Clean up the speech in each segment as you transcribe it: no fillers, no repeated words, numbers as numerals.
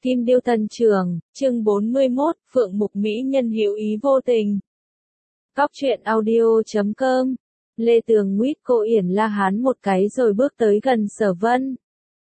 Kim Điêu Thần Trường, chương 41, Phượng Mục Mỹ Nhân hữu ý vô tình. Cóc truyện audio.com. Lê Tường nguyết cô Yển La Hán một cái rồi bước tới gần Sở Vân.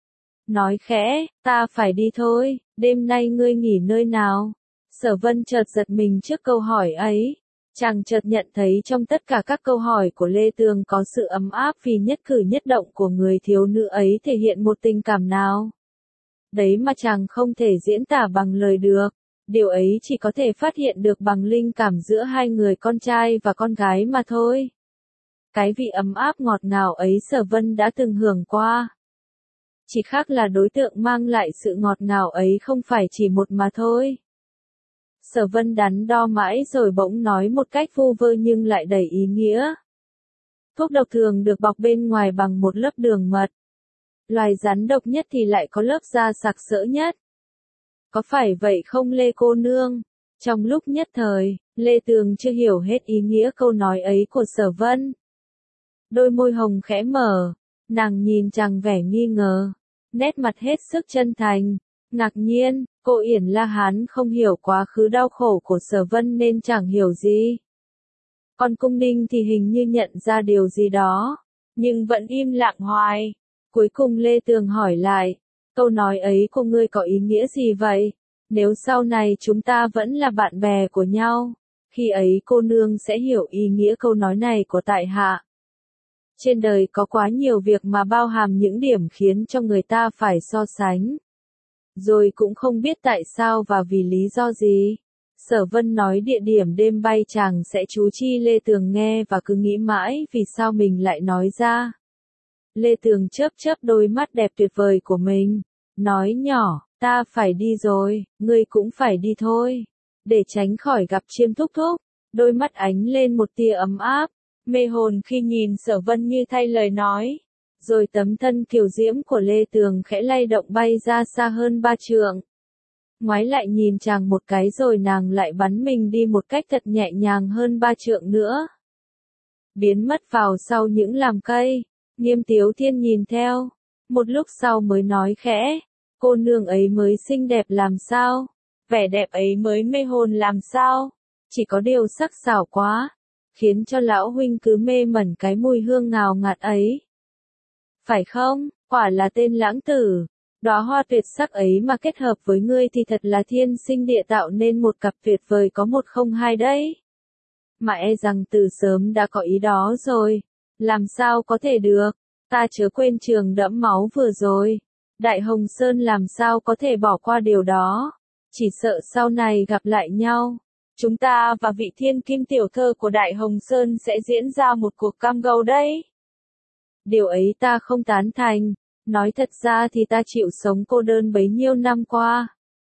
Nói khẽ, ta phải đi thôi, đêm nay ngươi nghỉ nơi nào? Sở Vân chợt giật mình trước câu hỏi ấy. Chàng chợt nhận thấy trong tất cả các câu hỏi của Lê Tường có sự ấm áp vì nhất cử nhất động của người thiếu nữ ấy thể hiện một tình cảm nào. Đấy mà chàng không thể diễn tả bằng lời được. Điều ấy chỉ có thể phát hiện được bằng linh cảm giữa hai người con trai và con gái mà thôi. Cái vị ấm áp ngọt ngào ấy Sở Vân đã từng hưởng qua. Chỉ khác là đối tượng mang lại sự ngọt ngào ấy không phải chỉ một mà thôi. Sở Vân đắn đo mãi rồi bỗng nói một cách vu vơ nhưng lại đầy ý nghĩa. Thuốc độc thường được bọc bên ngoài bằng một lớp đường mật. Loài rắn độc nhất thì lại có lớp da sặc sỡ nhất. Có phải vậy không Lê cô nương? Trong lúc nhất thời, Lê Tường chưa hiểu hết ý nghĩa câu nói ấy của Sở Vân. Đôi môi hồng khẽ mở, nàng nhìn chàng vẻ nghi ngờ, nét mặt hết sức chân thành, ngạc nhiên, cô Yển La Hán không hiểu quá khứ đau khổ của Sở Vân nên chẳng hiểu gì. Còn Cung Ninh thì hình như nhận ra điều gì đó, nhưng vẫn im lặng hoài. Cuối cùng Lê Tường hỏi lại, câu nói ấy của ngươi có ý nghĩa gì vậy? Nếu sau này chúng ta vẫn là bạn bè của nhau, khi ấy cô nương sẽ hiểu ý nghĩa câu nói này của tại hạ. Trên đời có quá nhiều việc mà bao hàm những điểm khiến cho người ta phải so sánh. Rồi cũng không biết tại sao và vì lý do gì. Sở Vân nói địa điểm đêm bay chàng sẽ chú chi Lê Tường nghe và cứ nghĩ mãi vì sao mình lại nói ra. Lê Tường chớp chớp đôi mắt đẹp tuyệt vời của mình, nói nhỏ, ta phải đi rồi, ngươi cũng phải đi thôi. Để tránh khỏi gặp Chiêm Thúc Thúc, đôi mắt ánh lên một tia ấm áp, mê hồn khi nhìn Sở Vân như thay lời nói. Rồi tấm thân kiều diễm của Lê Tường khẽ lay động bay ra xa hơn 3 trượng. Ngoái lại nhìn chàng một cái rồi nàng lại bắn mình đi một cách thật nhẹ nhàng hơn 3 trượng nữa. Biến mất vào sau những làm cây. Nghiêm Tiếu Thiên nhìn theo, một lúc sau mới nói khẽ, cô nương ấy mới xinh đẹp làm sao, vẻ đẹp ấy mới mê hồn làm sao, chỉ có điều sắc sảo quá, khiến cho lão huynh cứ mê mẩn cái mùi hương ngào ngạt ấy. Phải không, quả là tên lãng tử, đóa hoa tuyệt sắc ấy mà kết hợp với ngươi thì thật là thiên sinh địa tạo nên một cặp tuyệt vời có một không hai đấy. Mà e rằng từ sớm đã có ý đó rồi. Làm sao có thể được, ta chớ quên trường đẫm máu vừa rồi. Đại Hồng Sơn làm sao có thể bỏ qua điều đó. Chỉ sợ sau này gặp lại nhau, chúng ta và vị thiên kim tiểu thơ của Đại Hồng Sơn sẽ diễn ra một cuộc cam go đấy. Điều ấy ta không tán thành, nói thật ra thì ta chịu sống cô đơn bấy nhiêu năm qua.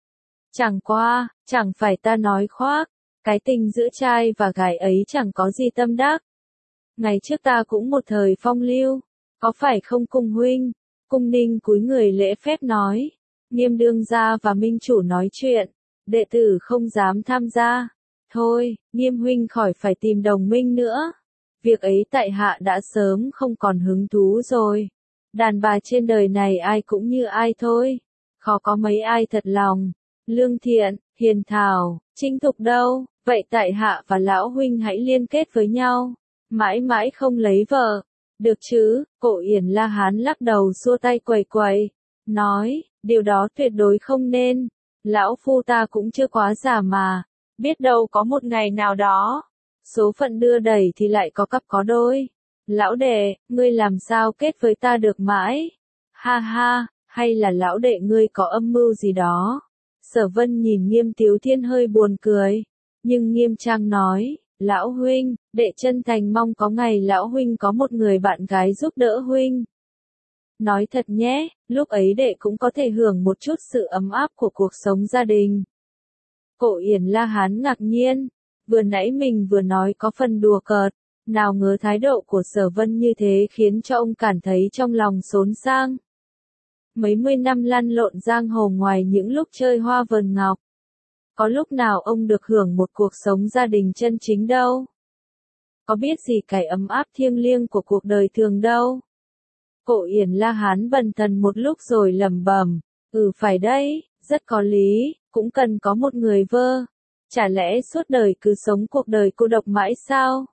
Chẳng phải ta nói khoác, cái tình giữa trai và gái ấy chẳng có gì tâm đắc. Ngày trước ta cũng một thời phong lưu, có phải không Cung huynh? Cung Ninh cúi người lễ phép nói, Nghiêm đương gia và minh chủ nói chuyện, đệ tử không dám tham gia. Thôi, Nghiêm huynh khỏi phải tìm đồng minh nữa. Việc ấy tại hạ đã sớm không còn hứng thú rồi. Đàn bà trên đời này ai cũng như ai thôi, khó có mấy ai thật lòng, lương thiện, hiền thảo, chính thục đâu. Vậy tại hạ và lão huynh hãy liên kết với nhau. Mãi mãi không lấy vợ. Được chứ, cô Yển La Hán lắc đầu xua tay quẩy quẩy. Nói, điều đó tuyệt đối không nên. Lão phu ta cũng chưa quá già mà. Biết đâu có một ngày nào đó. Số phận đưa đẩy thì lại có cặp có đôi. Lão đệ, ngươi làm sao kết với ta được mãi? Ha ha, hay là lão đệ ngươi có âm mưu gì đó? Sở Vân nhìn Nghiêm Tiếu Thiên hơi buồn cười. Nhưng nghiêm trang nói. Lão huynh, đệ chân thành mong có ngày lão huynh có một người bạn gái giúp đỡ huynh. Nói thật nhé, lúc ấy đệ cũng có thể hưởng một chút sự ấm áp của cuộc sống gia đình. Cổ Yển La Hán ngạc nhiên, vừa nãy mình vừa nói có phần đùa cợt, nào ngờ thái độ của Sở Vân như thế khiến cho ông cảm thấy trong lòng xốn sang. Mấy mươi năm lăn lộn giang hồ ngoài những lúc chơi hoa vườn ngọc. Có lúc nào ông được hưởng một cuộc sống gia đình chân chính đâu. Có biết gì cái ấm áp thiêng liêng của cuộc đời thường đâu. Cổ Yển La Hán bần thần một lúc rồi lẩm bẩm, phải đấy, Rất có lý, cũng cần có một người vơ. Chả lẽ suốt đời cứ sống cuộc đời cô độc mãi sao?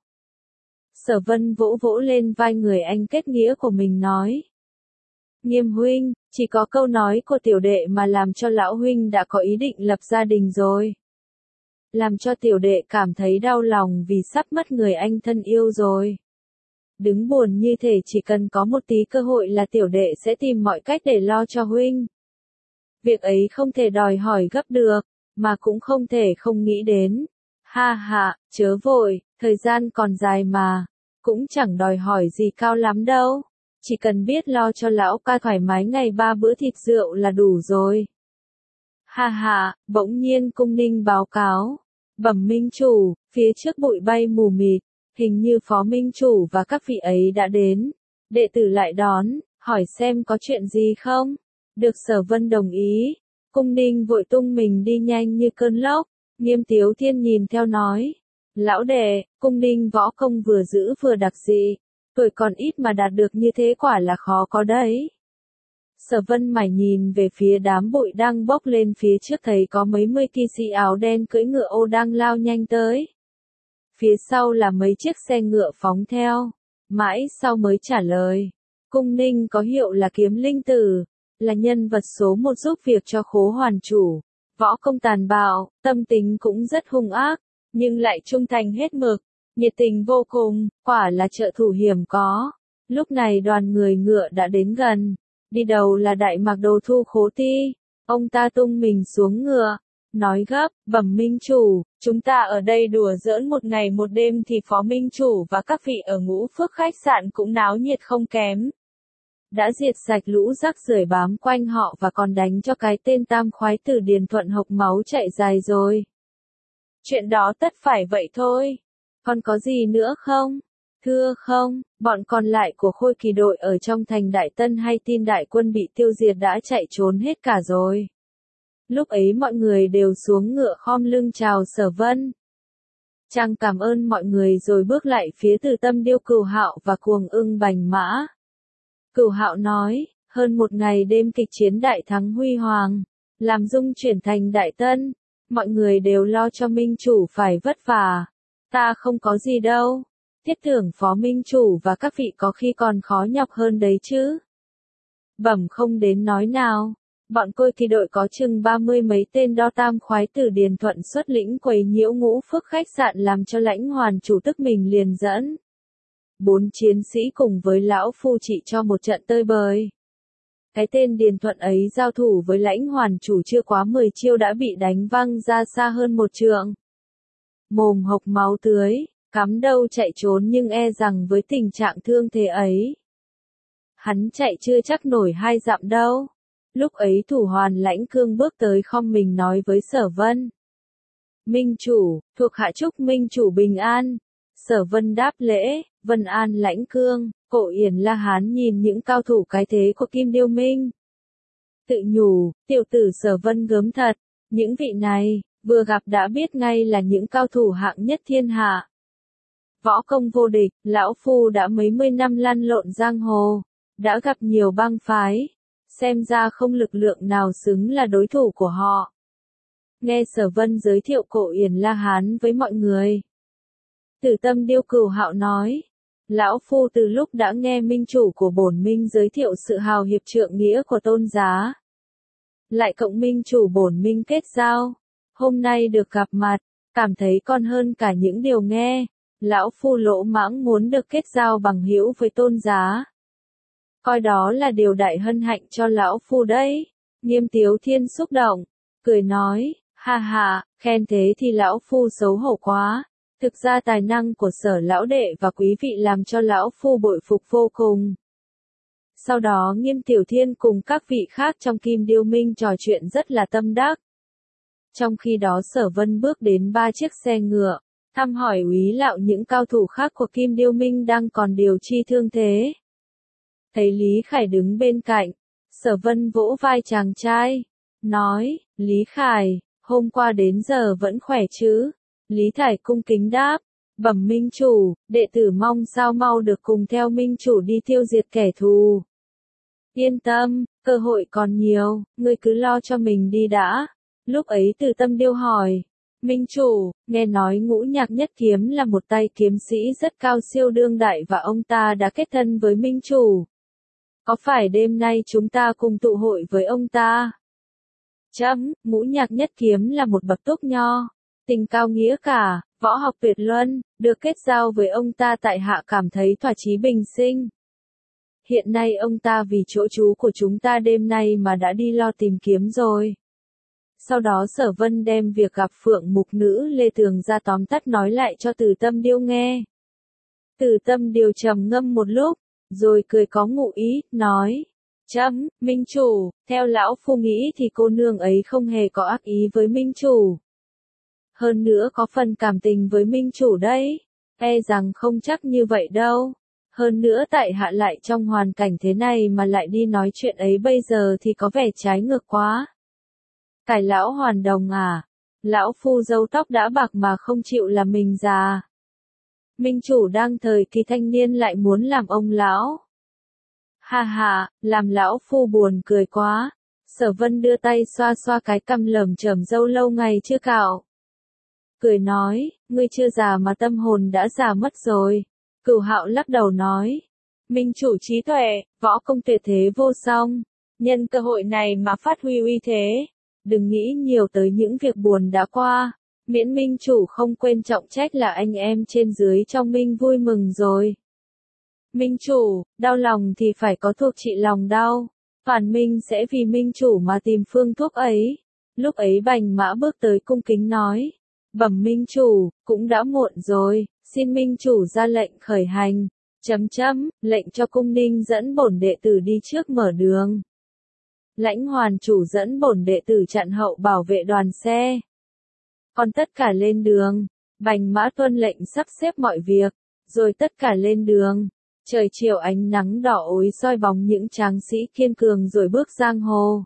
Sở Vân vỗ vỗ lên vai người anh kết nghĩa của mình nói. Nghiêm huynh, chỉ có câu nói của tiểu đệ mà làm cho lão huynh đã có ý định lập gia đình rồi. Làm cho tiểu đệ cảm thấy đau lòng vì sắp mất người anh thân yêu rồi. Đứng buồn như thể chỉ cần có một tí cơ hội là tiểu đệ sẽ tìm mọi cách để lo cho huynh. Việc ấy không thể đòi hỏi gấp được, mà cũng không thể không nghĩ đến. Ha ha, chớ vội, thời gian còn dài mà, cũng chẳng đòi hỏi gì cao lắm đâu. Chỉ cần biết lo cho lão ca thoải mái ngày 3 bữa thịt rượu là đủ rồi. Ha ha, bỗng nhiên cung ninh báo cáo. Bẩm minh chủ, phía trước bụi bay mù mịt, hình như phó minh chủ và các vị ấy đã đến. Đệ tử lại đón, hỏi xem có chuyện gì không? Được Sở Vân đồng ý. Cung ninh vội tung mình đi nhanh như cơn lốc. Nghiêm Tiếu Thiên nhìn theo nói. Lão đệ, cung ninh võ công vừa giữ vừa đặc dị. Tuổi còn ít mà đạt được như thế quả là khó có đấy. Sở Vân mải nhìn về phía đám bụi đang bốc lên phía trước thấy có mấy mươi kỵ sĩ áo đen cưỡi ngựa ô đang lao nhanh tới. Phía sau là mấy chiếc xe ngựa phóng theo. Mãi sau mới trả lời. Cung ninh có hiệu là Kiếm Linh Tử, là nhân vật số một giúp việc cho Khố Hoàn chủ. Võ công tàn bạo, tâm tính cũng rất hung ác, nhưng lại trung thành hết mực, nhiệt tình vô cùng, quả là trợ thủ hiểm có. Lúc này đoàn người ngựa đã đến gần, đi đầu là Đại Mạc Đồ Thu Khố Ti. Ông ta tung mình xuống ngựa, nói gấp, bẩm minh chủ, chúng ta ở đây đùa giỡn một ngày một đêm thì phó minh chủ và các vị ở Ngũ Phước khách sạn cũng náo nhiệt không kém. Đã diệt sạch lũ rác rưởi bám quanh họ và còn đánh cho cái tên tam khoái tử Điền Thuận hộc máu chạy dài rồi. Chuyện đó tất phải vậy thôi. Còn có gì nữa không? Thưa không, bọn còn lại của Khôi Kỳ đội ở trong thành Đại Tân hay tin đại quân bị tiêu diệt đã chạy trốn hết cả rồi. Lúc ấy mọi người đều xuống ngựa khom lưng chào Sở Vân. Chàng cảm ơn mọi người rồi bước lại phía Từ Tâm Điêu Cửu Hạo và Cuồng Ưng Bành Mã. Cửu Hạo nói, hơn một ngày đêm kịch chiến đại thắng huy hoàng, làm dung chuyển thành Đại Tân, mọi người đều lo cho minh chủ phải vất vả. Ta không có gì đâu, thiết tưởng phó minh chủ và các vị có khi còn khó nhọc hơn đấy chứ. Bẩm không đến nói nào, bọn Khôi Kỳ đội có chừng 30 mấy tên đo tam khoái tử Điền Thuận xuất lĩnh quấy nhiễu Ngũ Phước khách sạn làm cho Lãnh Hoàn chủ tức mình liền dẫn. 4 chiến sĩ cùng với lão phu chỉ cho một trận tơi bời. Cái tên Điền Thuận ấy giao thủ với Lãnh Hoàn chủ chưa quá 10 chiêu đã bị đánh văng ra xa hơn một trượng. Mồm hộc máu tưới, cắm đầu chạy trốn nhưng e rằng với tình trạng thương thế ấy, hắn chạy chưa chắc nổi 2 dặm đâu. Lúc ấy Thủ Hoàn Lãnh Cương bước tới khom mình nói với Sở Vân. Minh chủ, thuộc hạ chúc minh chủ bình an. Sở Vân đáp lễ, Vân an Lãnh Cương. Cổ Yển La Hán nhìn những cao thủ cái thế của Kim Điêu Minh. Tự nhủ, tiểu tử Sở Vân gớm thật, những vị này, vừa gặp đã biết ngay là những cao thủ hạng nhất thiên hạ. Võ công vô địch, lão phu đã mấy mươi năm lăn lộn giang hồ, đã gặp nhiều bang phái, xem ra không lực lượng nào xứng là đối thủ của họ. Nghe Sở Vân giới thiệu Cổ Yển La Hán với mọi người, Từ Tâm Điêu Cửu Hạo nói, lão phu từ lúc đã nghe minh chủ của bổn minh giới thiệu sự hào hiệp trượng nghĩa của Tôn giá, lại cộng minh chủ bổn minh kết giao, hôm nay được gặp mặt, cảm thấy còn hơn cả những điều nghe. Lão phu lỗ mãng muốn được kết giao bằng hữu với Tôn giá, coi đó là điều đại hân hạnh cho lão phu đấy. Nghiêm Tiếu Thiên xúc động, cười nói, ha ha, khen thế thì lão phu xấu hổ quá. Thực ra tài năng của Sở lão đệ và quý vị làm cho lão phu bội phục vô cùng. Sau đó Nghiêm Tiểu Thiên cùng các vị khác trong Kim Điêu Minh trò chuyện rất là tâm đắc. Trong khi đó Sở Vân bước đến 3 chiếc xe ngựa, thăm hỏi úy lạo những cao thủ khác của Kim Điêu Minh đang còn điều chi thương thế. Thấy Lý Khải đứng bên cạnh, Sở Vân vỗ vai chàng trai, nói, Lý Khải, hôm qua đến giờ vẫn khỏe chứ? Lý Khải cung kính đáp, bẩm minh chủ, đệ tử mong sao mau được cùng theo minh chủ đi tiêu diệt kẻ thù. Yên tâm, Cơ hội còn nhiều, ngươi cứ lo cho mình đi đã. Lúc ấy Từ Tâm Điêu hỏi. Minh chủ, nghe nói Ngũ Nhạc Nhất Kiếm là một tay kiếm sĩ rất cao siêu đương đại và ông ta đã kết thân với Minh chủ. Có phải đêm nay chúng ta cùng tụ hội với ông ta? Ngũ Nhạc Nhất Kiếm là một bậc túc nho, tình cao nghĩa cả, võ học tuyệt luân, được kết giao với ông ta tại hạ cảm thấy thỏa chí bình sinh. Hiện nay ông ta vì chỗ trú của chúng ta đêm nay mà đã đi lo tìm kiếm rồi. Sau đó Sở Vân đem việc gặp Phượng Mục Nữ Lê Tường ra tóm tắt nói lại cho Từ Tâm Điêu nghe. Từ Tâm Điêu trầm ngâm một lúc, rồi cười có ngụ ý, nói. Minh chủ, theo lão phu nghĩ thì cô nương ấy không hề có ác ý với Minh chủ. Hơn nữa có phần cảm tình với Minh chủ đấy, e rằng không chắc như vậy đâu. Hơn nữa tại hạ lại trong hoàn cảnh thế này mà lại đi nói chuyện ấy bây giờ thì có vẻ trái ngược quá. Cải lão hoàn đồng à? Lão phu râu tóc đã bạc mà không chịu làm mình già. Minh chủ đang thời kỳ thanh niên lại muốn làm ông lão. Ha ha, làm lão phu buồn cười quá. Sở Vân đưa tay xoa xoa cái cằm lởm chởm râu lâu ngày chưa cạo. Cười nói, ngươi chưa già mà tâm hồn đã già mất rồi. Cửu Hạo lắc đầu nói. Minh chủ trí tuệ, võ công tuyệt thế vô song. Nhân cơ hội này mà phát huy uy thế. Đừng nghĩ nhiều tới những việc buồn đã qua. Miễn Minh chủ không quên trọng trách là anh em trên dưới trong Minh vui mừng rồi. Minh chủ, đau lòng thì phải có thuốc trị lòng đau. Phản Minh sẽ vì Minh chủ mà tìm phương thuốc ấy. Lúc ấy Bành Mã bước tới cung kính nói. Bẩm Minh chủ, cũng đã muộn rồi, xin Minh chủ ra lệnh khởi hành. Lệnh cho cung ninh dẫn bổn đệ tử đi trước mở đường. Lãnh Hoàn chủ dẫn bổn đệ tử chặn hậu bảo vệ đoàn xe. Còn tất cả lên đường. Bành Mã tuân lệnh sắp xếp mọi việc, rồi tất cả lên đường. Trời chiều ánh nắng đỏ ối soi bóng những tráng sĩ kiên cường rồi bước giang hồ.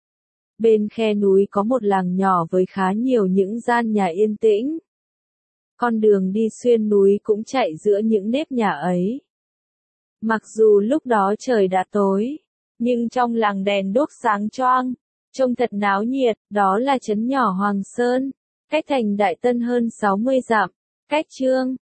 Bên khe núi có một làng nhỏ với khá nhiều những gian nhà yên tĩnh. Con đường đi xuyên núi cũng chạy giữa những nếp nhà ấy. Mặc dù lúc đó trời đã tối, nhưng trong làng đèn đuốc sáng choang, trông thật náo nhiệt. Đó là trấn nhỏ Hoàng Sơn, cách thành Đại Tân hơn 60 dặm, cách Chương